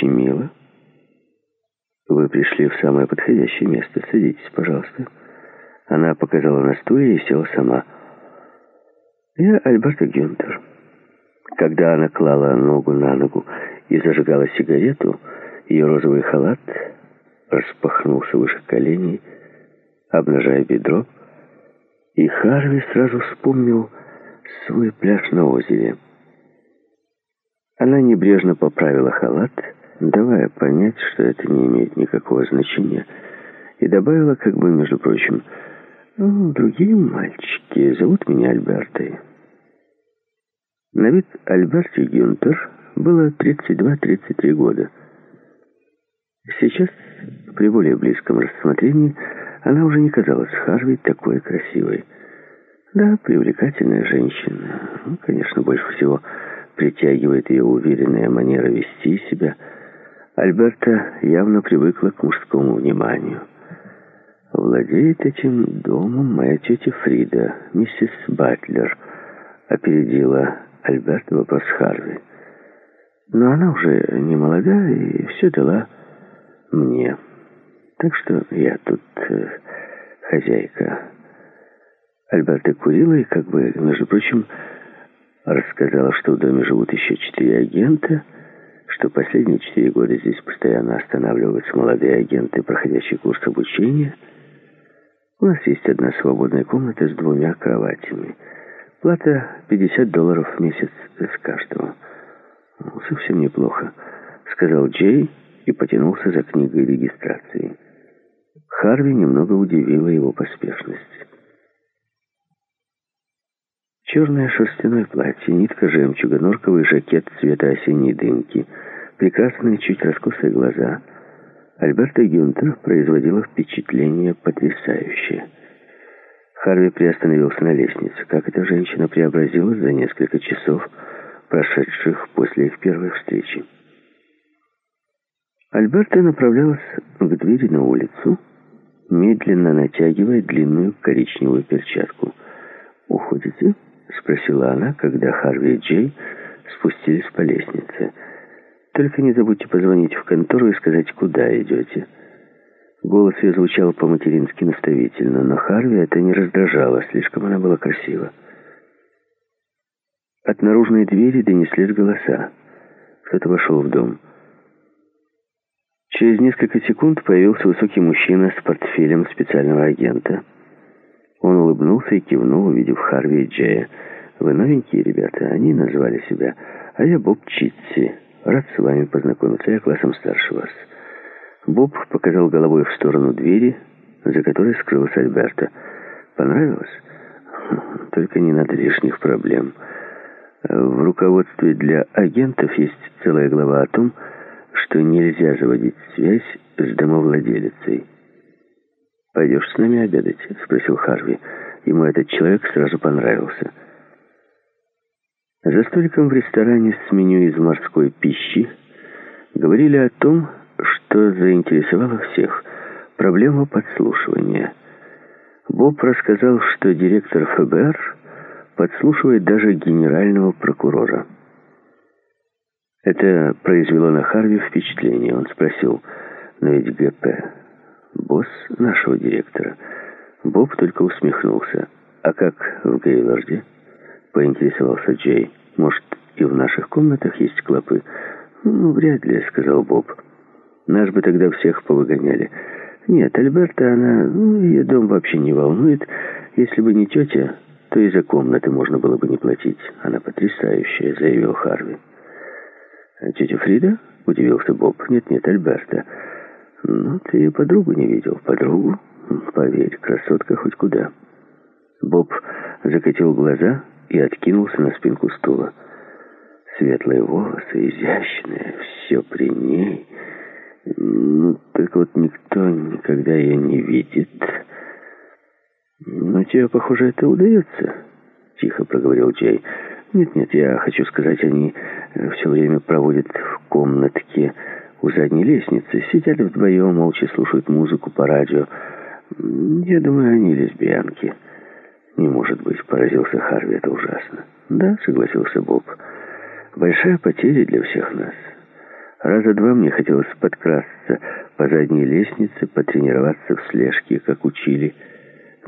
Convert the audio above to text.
очень мило. Вы пришли в самое подходящее место. Садитесь, пожалуйста». Она показала на стуле и села сама. «Я Альберта Гюнтер». Когда она клала ногу на ногу и зажигала сигарету, ее розовый халат распахнулся выше коленей, обнажая бедро, и Харви сразу вспомнил свой пляж на озере. Она небрежно поправила халат, давая понять, что это не имеет никакого значения, и добавила, как бы, между прочим: «Ну, другие мальчики зовут меня Альбертой». На вид Альберте Гюнтер было 32-33 года. Сейчас, при более близком рассмотрении, она уже не казалась Харви такой красивой. Да, привлекательная женщина. Конечно, больше всего притягивает ее уверенная манера вести себя. Альберта явно привыкла к мужскому вниманию. «Владеет этим домом моя тетя Фрида, миссис Батлер», — опередила Альберта вопрос Харви. «Но она уже не молода и все дала мне. Так что я тут хозяйка». Альберта курила и, как бы, между прочим, рассказала, что в доме живут еще 4 агента, что последние 4 года здесь постоянно останавливаются молодые агенты, проходящие курс обучения. У нас есть одна свободная комната с 2 кроватями. Плата $50 в месяц с каждого. «Совсем неплохо», — сказал Джей и потянулся за книгой регистрации. Харви немного удивила его поспешность. Черное шерстяное платье, нитка жемчуга, норковый жакет цвета осенней дымки, прекрасные, чуть раскосые глаза. Альберта Гюнтер производила впечатление потрясающее. Харви приостановился на лестнице. Как эта женщина преобразилась за несколько часов, прошедших после их первой встречи. Альберта направлялась к двери на улицу, медленно натягивая длинную коричневую перчатку. «Уходите?» — спросила она, когда Харви и Джей спустились по лестнице. «Только не забудьте позвонить в контору и сказать, куда идете». Голос ее звучал по-матерински наставительно, но Харви это не раздражало, слишком она была красива. От наружной двери донеслись голоса. Кто-то вошел в дом. Через несколько секунд появился высокий мужчина с портфелем специального агента. Он улыбнулся и кивнул, увидев Харви и Джея. «Вы новенькие ребята?» Они назвали себя. «А я Боб Читси. Рад с вами познакомиться. Я классом старше вас». Боб показал головой в сторону двери, за которой скрылась Альберта. «Понравилось? Только не надо лишних проблем. В руководстве для агентов есть целая глава о том, что нельзя заводить связь с домовладелицей». «Пойдешь с нами обедать?» — спросил Харви. Ему этот человек сразу понравился. За столиком в ресторане с меню из морской пищи говорили о том, что заинтересовало всех — проблема подслушивания. Боб рассказал, что директор ФБР подслушивает даже генерального прокурора. Это произвело на Харви впечатление. Он спросил: «Но ведь ГП — босс нашего директора». Боб только усмехнулся. «А как в Гейварде?» — поинтересовался Джей. «Может, и в наших комнатах есть клопы?» «Вряд ли», — сказал Боб. «Нас бы тогда всех повыгоняли». «Нет, Альберта, она... ее дом вообще не волнует. Если бы не тетя, то и за комнаты можно было бы не платить. Она потрясающая», — заявил Харви. «Тетя Фрида?» — удивился Боб. «Нет, Альберта». «Ну, ты ее подругу не видел». «Подругу? Поверь, красотка хоть куда». Боб закатил глаза и откинулся на спинку стула. Светлые волосы, изящные, все при ней. Только вот никто никогда ее не видит. «Но тебе, похоже, это удается», — тихо проговорил Джей. «Нет, я хочу сказать, они все время проводят в комнатке у задней лестницы, сидят вдвоем, молча слушают музыку по радио. Я думаю, они лесбиянки». «Не может быть», — поразился Харви, — «это ужасно». «Да», — согласился Боб, — «большая потеря для всех нас. Раза два мне хотелось подкрасться по задней лестнице, потренироваться в слежке, как учили.